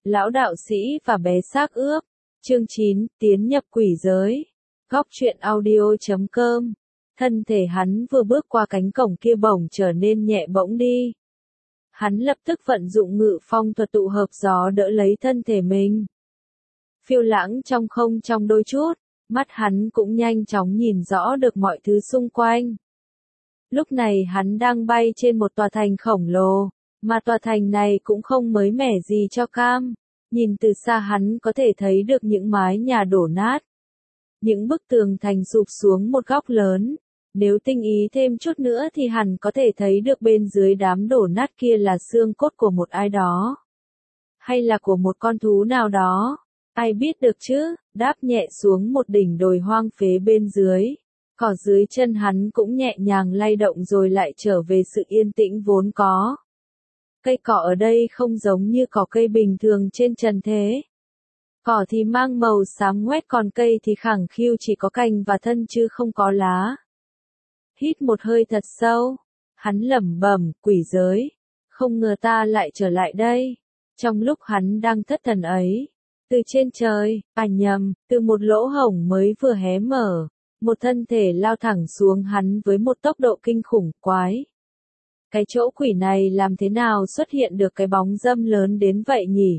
Lão đạo sĩ và bé xác ướp. Chương 9, tiến nhập quỷ giới. Góc truyện audio.com. Thân thể hắn vừa bước qua cánh cổng kia bỗng trở nên nhẹ bỗng đi. Hắn lập tức vận dụng ngự phong thuật tụ hợp gió đỡ lấy thân thể mình. Phiêu lãng trong không trong đôi chút, mắt hắn cũng nhanh chóng nhìn rõ được mọi thứ xung quanh. Lúc này hắn đang bay trên một tòa thành khổng lồ, mà tòa thành này cũng không mới mẻ gì cho Cam. Nhìn từ xa hắn có thể thấy được những mái nhà đổ nát. Những bức tường thành sụp xuống một góc lớn. Nếu tinh ý thêm chút nữa thì hẳn có thể thấy được bên dưới đám đổ nát kia là xương cốt của một ai đó. Hay là của một con thú nào đó. Ai biết được chứ, đáp nhẹ xuống một đỉnh đồi hoang phế bên dưới. Cỏ dưới chân hắn cũng nhẹ nhàng lay động rồi lại trở về sự yên tĩnh vốn có. Cây cỏ ở đây không giống như cỏ cây bình thường trên trần thế. Cỏ thì mang màu xám ngoét còn cây thì khẳng khiu chỉ có cành và thân chứ không có lá. Hít một hơi thật sâu, hắn lẩm bẩm, quỷ giới. Không ngờ ta lại trở lại đây. Trong lúc hắn đang thất thần ấy, từ trên trời, nhầm, từ một lỗ hổng mới vừa hé mở, một thân thể lao thẳng xuống hắn với một tốc độ kinh khủng quái. Cái chỗ quỷ này làm thế nào xuất hiện được cái bóng dâm lớn đến vậy nhỉ?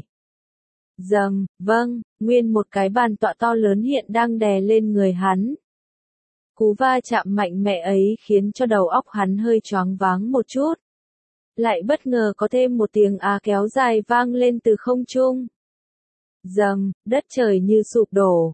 Dầm, vâng, nguyên một cái bàn tọa to lớn hiện đang đè lên người hắn. Cú va chạm mạnh mẽ ấy khiến cho đầu óc hắn hơi choáng váng một chút. Lại bất ngờ có thêm một tiếng kéo dài vang lên từ không trung. Dầm, đất trời như sụp đổ.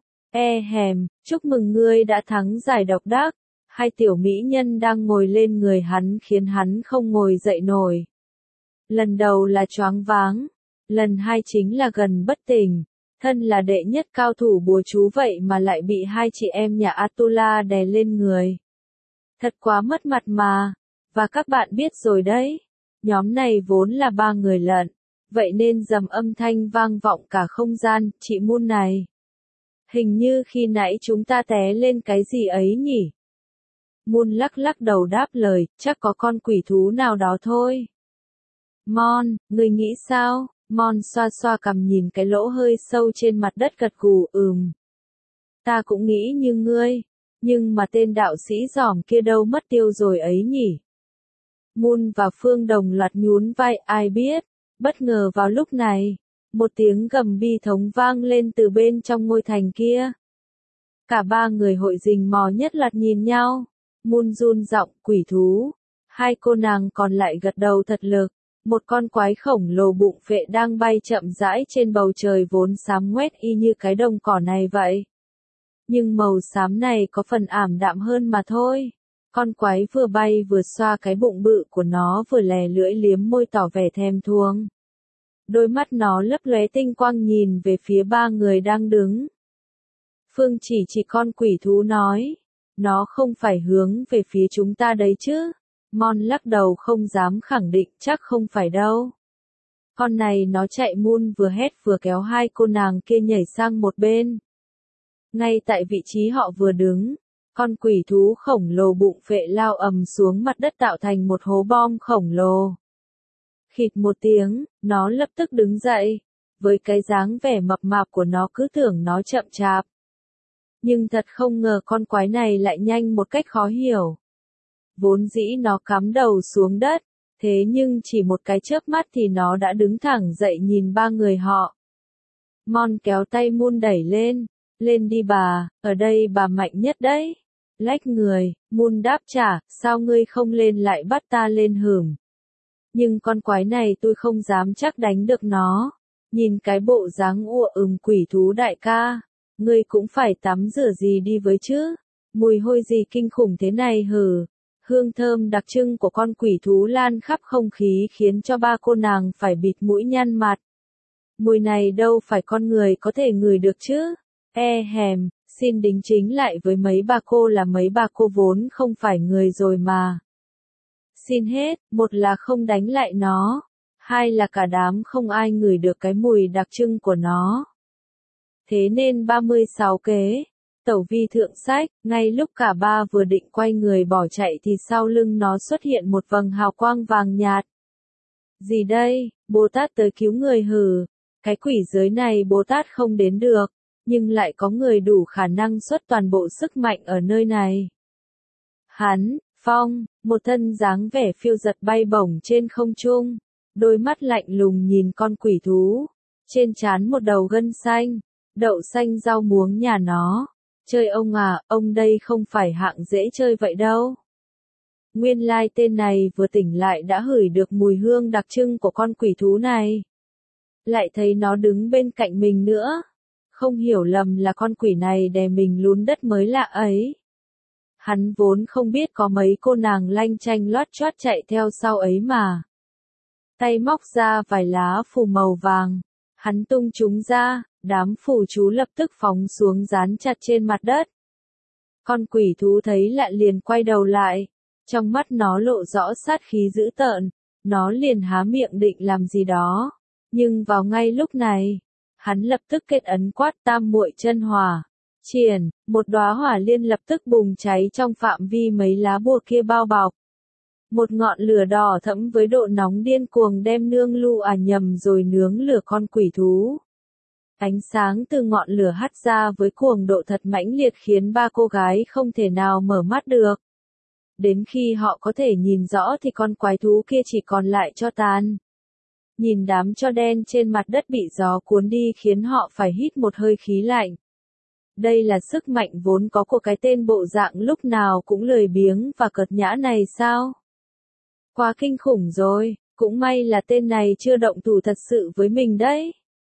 Chúc mừng ngươi đã thắng giải độc đắc. Hai tiểu mỹ nhân đang ngồi lên người hắn khiến hắn không ngồi dậy nổi. Lần đầu là choáng váng, lần hai chính là gần bất tỉnh. Thân là đệ nhất cao thủ bùa chú vậy mà lại bị hai chị em nhà Atula đè lên người. Thật quá mất mặt mà. Và các bạn biết rồi đấy, nhóm này vốn là 3 người lận. Vậy nên dầm âm thanh vang vọng cả không gian, chị Moon này. Hình như khi nãy chúng ta té lên cái gì ấy nhỉ? Moon lắc lắc đầu đáp lời, chắc có con quỷ thú nào đó thôi. Mon, ngươi nghĩ sao? Mon xoa xoa cằm nhìn cái lỗ hơi sâu trên mặt đất gật gù, Ta cũng nghĩ như ngươi, nhưng mà tên đạo sĩ giỏm kia đâu mất tiêu rồi ấy nhỉ? Moon và Phương đồng loạt nhún vai, ai biết. Bất ngờ vào lúc này, một tiếng gầm bi thống vang lên từ bên trong ngôi thành kia. Cả 3 người hội rình mò nhất loạt nhìn nhau. Moon run giọng, quỷ thú. Hai cô nàng còn lại gật đầu thật lực. Một con quái khổng lồ bụng phệ đang bay chậm rãi trên bầu trời vốn xám ngoét y như cái đồng cỏ này vậy. Nhưng màu xám này có phần ảm đạm hơn mà thôi. Con quái vừa bay vừa xoa cái bụng bự của nó vừa lè lưỡi liếm môi tỏ vẻ thèm thuồng. Đôi mắt nó lấp lóe tinh quang nhìn về phía 3 người đang đứng. Phương chỉ con quỷ thú nói. Nó không phải hướng về phía chúng ta đấy chứ. Mon lắc đầu không dám khẳng định, chắc không phải đâu. Con này nó chạy. Moon vừa hét vừa kéo hai cô nàng kia nhảy sang một bên. Ngay tại vị trí họ vừa đứng, con quỷ thú khổng lồ bụng phệ lao ầm xuống mặt đất tạo thành một hố bom khổng lồ. Khịt một tiếng, nó lập tức đứng dậy. Với cái dáng vẻ mập mạp của nó cứ tưởng nó chậm chạp. Nhưng thật không ngờ con quái này lại nhanh một cách khó hiểu. Vốn dĩ nó cắm đầu xuống đất, thế nhưng chỉ một cái chớp mắt thì nó đã đứng thẳng dậy nhìn 3 người họ. Mon kéo tay Moon đẩy lên. Lên đi bà, ở đây bà mạnh nhất đấy. Lách người, Moon đáp trả, sao ngươi không lên lại bắt ta lên hửm. Nhưng con quái này tôi không dám chắc đánh được nó. Nhìn cái bộ dáng quỷ thú đại ca. Ngươi cũng phải tắm rửa gì đi với chứ. Mùi hôi gì kinh khủng thế này hử. Hương thơm đặc trưng của con quỷ thú lan khắp không khí khiến cho 3 cô nàng phải bịt mũi nhăn mặt. Mùi này đâu phải con người có thể ngửi được chứ. Xin đính chính lại với mấy bà cô là mấy bà cô vốn không phải người rồi mà. Xin hết, một là không đánh lại nó, hai là cả đám không ai ngửi được cái mùi đặc trưng của nó. Thế nên 36 kế, tẩu vi thượng sách, ngay lúc cả 3 vừa định quay người bỏ chạy thì sau lưng nó xuất hiện một vầng hào quang vàng nhạt. Gì đây, Bồ Tát tới cứu người hử? Cái quỷ giới này Bồ Tát không đến được, nhưng lại có người đủ khả năng xuất toàn bộ sức mạnh ở nơi này. Hắn, Phong, một thân dáng vẻ phiêu giật bay bổng trên không trung, đôi mắt lạnh lùng nhìn con quỷ thú, trên trán một đầu gân xanh, đậu xanh rau muống nhà nó. Chơi ông à, ông đây không phải hạng dễ chơi vậy đâu. Nguyên lai tên này vừa tỉnh lại đã hửi được mùi hương đặc trưng của con quỷ thú này. Lại thấy nó đứng bên cạnh mình nữa. Không hiểu lầm là con quỷ này đè mình lún đất mới lạ ấy. Hắn vốn không biết có mấy cô nàng lanh chanh loát choát chạy theo sau ấy mà. Tay móc ra vài lá phù màu vàng. Hắn tung chúng ra, đám phù chú lập tức phóng xuống dán chặt trên mặt đất. Con quỷ thú thấy lạ liền quay đầu lại. Trong mắt nó lộ rõ sát khí dữ tợn. Nó liền há miệng định làm gì đó. Nhưng vào ngay lúc này, hắn lập tức kết ấn quát tam muội chân hỏa. Triển, một đóa hỏa liên lập tức bùng cháy trong phạm vi mấy lá bùa kia bao bọc. Một ngọn lửa đỏ thẫm với độ nóng điên cuồng đem nương lu nhầm rồi nướng lửa con quỷ thú. Ánh sáng từ ngọn lửa hắt ra với cuồng độ thật mãnh liệt khiến ba cô gái không thể nào mở mắt được. Đến khi họ có thể nhìn rõ thì con quái thú kia chỉ còn lại tro tàn. Nhìn đám tro đen trên mặt đất bị gió cuốn đi khiến họ phải hít một hơi khí lạnh. Đây là sức mạnh vốn có của cái tên bộ dạng lúc nào cũng lười biếng và cợt nhã này sao? Quá kinh khủng rồi, cũng may là tên này chưa động thủ thật sự với mình đấy.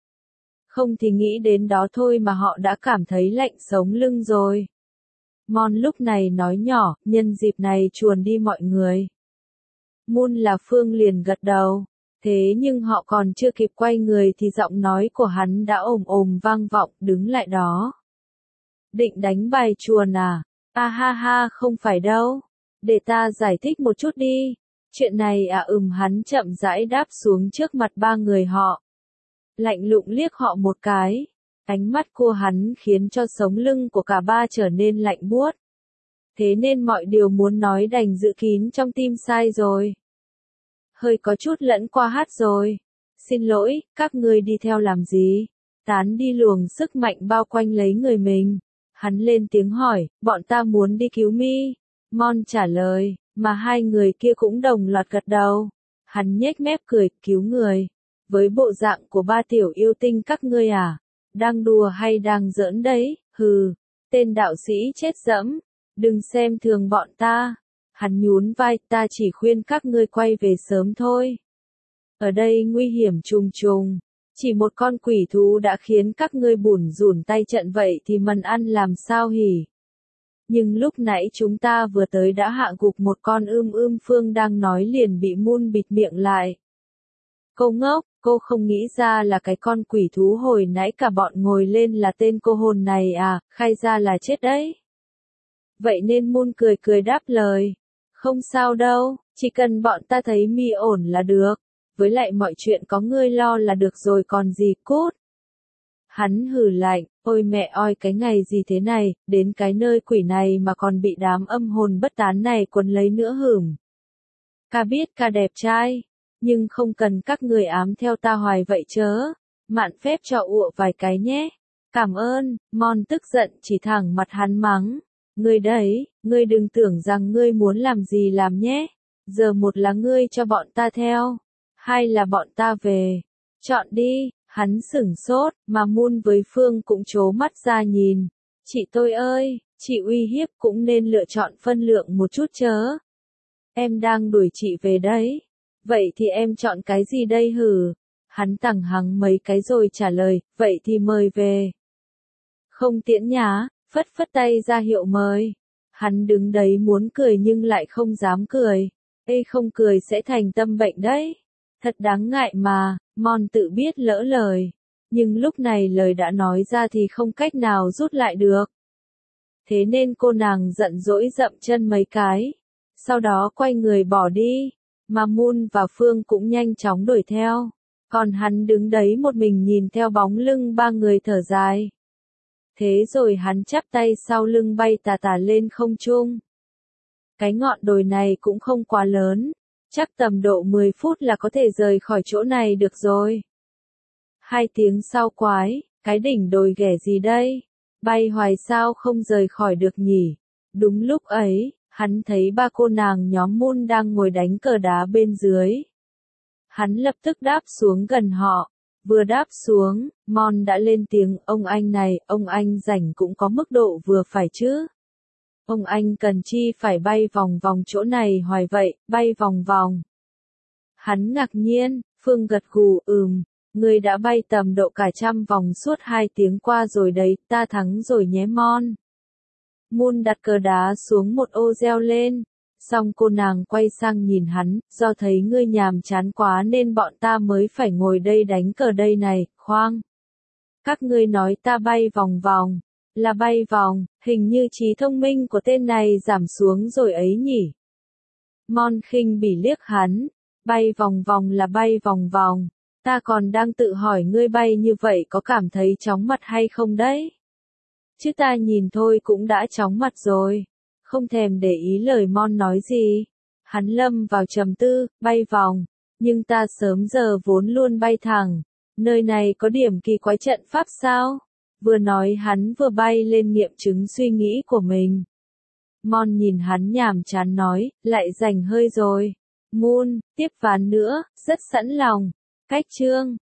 Không thì nghĩ đến đó thôi mà họ đã cảm thấy lạnh sống lưng rồi. Mon lúc này nói nhỏ, nhân dịp này chuồn đi mọi người. Moon là Phương liền gật đầu. Thế nhưng họ còn chưa kịp quay người thì giọng nói của hắn đã ồm ồm vang vọng, đứng lại đó. Định đánh bài chuồn à? À ha ha, không phải đâu. Để ta giải thích một chút đi. Chuyện này hắn chậm rãi đáp xuống trước mặt ba người họ. Lạnh lùng liếc họ một cái. Ánh mắt của hắn khiến cho sống lưng của cả ba trở nên lạnh buốt. Thế nên mọi điều muốn nói đành giữ kín trong tim sai rồi. Hơi có chút lẫn qua hát rồi. Xin lỗi, các ngươi đi theo làm gì? Tán đi luồng sức mạnh bao quanh lấy người mình. Hắn lên tiếng hỏi, bọn ta muốn đi cứu Mi. Mon trả lời, mà hai người kia cũng đồng loạt gật đầu. Hắn nhếch mép cười, cứu người. Với bộ dạng của ba tiểu yêu tinh các ngươi à? Đang đùa hay đang giỡn đấy? Hừ, tên đạo sĩ chết dẫm. Đừng xem thường bọn ta. Hắn nhún vai, ta chỉ khuyên các ngươi quay về sớm thôi. Ở đây nguy hiểm trùng trùng. Chỉ một con quỷ thú đã khiến các ngươi bủn rủn tay trận vậy thì mần ăn làm sao hỉ. Nhưng lúc nãy chúng ta vừa tới đã hạ gục một con Phương đang nói liền bị Moon bịt miệng lại. Cô ngốc, cô không nghĩ ra là cái con quỷ thú hồi nãy cả bọn ngồi lên là tên cô hồn này à, khai ra là chết đấy. Vậy nên Moon cười cười đáp lời. Không sao đâu, chỉ cần bọn ta thấy Mi ổn là được. Với lại mọi chuyện có ngươi lo là được rồi còn gì cút. Hắn hừ lạnh, ôi mẹ oi cái ngày gì thế này, đến cái nơi quỷ này mà còn bị đám âm hồn bất tán này quấn lấy nữa hửm. Ca biết ca đẹp trai, nhưng không cần các người ám theo ta hoài vậy chớ. Mạn phép cho ụa vài cái nhé. Cảm ơn, Mon tức giận chỉ thẳng mặt hắn mắng. Ngươi đấy, ngươi đừng tưởng rằng ngươi muốn làm gì làm nhé. Giờ một là ngươi cho bọn ta theo. Hai là bọn ta về. Chọn đi, hắn sửng sốt, mà Moon với Phương cũng trố mắt ra nhìn. Chị tôi ơi, chị uy hiếp cũng nên lựa chọn phân lượng một chút chớ. Em đang đuổi chị về đấy. Vậy thì em chọn cái gì đây hử? Hắn tằng hắng mấy cái rồi trả lời, vậy thì mời về. Không tiễn nhá, phất phất tay ra hiệu mời. Hắn đứng đấy muốn cười nhưng lại không dám cười. Ê không cười sẽ thành tâm bệnh đấy. Thật đáng ngại mà, Mon tự biết lỡ lời. Nhưng lúc này lời đã nói ra thì không cách nào rút lại được. Thế nên cô nàng giận dỗi dậm chân mấy cái. Sau đó quay người bỏ đi. Mà Moon và Phương cũng nhanh chóng đuổi theo. Còn hắn đứng đấy một mình nhìn theo bóng lưng ba người thở dài. Thế rồi hắn chắp tay sau lưng bay tà tà lên không trung. Cái ngọn đồi này cũng không quá lớn. Chắc tầm độ 10 phút là có thể rời khỏi chỗ này được rồi. 2 tiếng sau quái, cái đỉnh đồi ghẻ gì đây? Bay hoài sao không rời khỏi được nhỉ? Đúng lúc ấy, hắn thấy ba cô nàng nhóm Moon đang ngồi đánh cờ đá bên dưới. Hắn lập tức đáp xuống gần họ. Vừa đáp xuống, Mon đã lên tiếng, ông anh này, ông anh rảnh cũng có mức độ vừa phải chứ. Ông anh cần chi phải bay vòng vòng chỗ này hoài vậy, bay vòng vòng. Hắn ngạc nhiên, Phương gật gù, ngươi đã bay tầm độ cả 100 vòng suốt 2 tiếng qua rồi đấy, ta thắng rồi nhé Mon. Moon đặt cờ đá xuống một ô reo lên. Xong cô nàng quay sang nhìn hắn, do thấy ngươi nhàm chán quá nên bọn ta mới phải ngồi đây đánh cờ đây này, khoang. Các ngươi nói ta bay vòng vòng, là bay vòng, hình như trí thông minh của tên này giảm xuống rồi ấy nhỉ. Mon khinh bỉ liếc hắn, bay vòng vòng là bay vòng vòng, ta còn đang tự hỏi ngươi bay như vậy có cảm thấy chóng mặt hay không đấy. Chứ ta nhìn thôi cũng đã chóng mặt rồi. Không thèm để ý lời Mon nói gì. Hắn lâm vào trầm tư, bay vòng. Nhưng ta sớm giờ vốn luôn bay thẳng. Nơi này có điểm kỳ quái trận pháp sao? Vừa nói hắn vừa bay lên nghiệm chứng suy nghĩ của mình. Mon nhìn hắn nhàm chán nói, lại rảnh hơi rồi. Moon, tiếp ván nữa, rất sẵn lòng. Cách chương.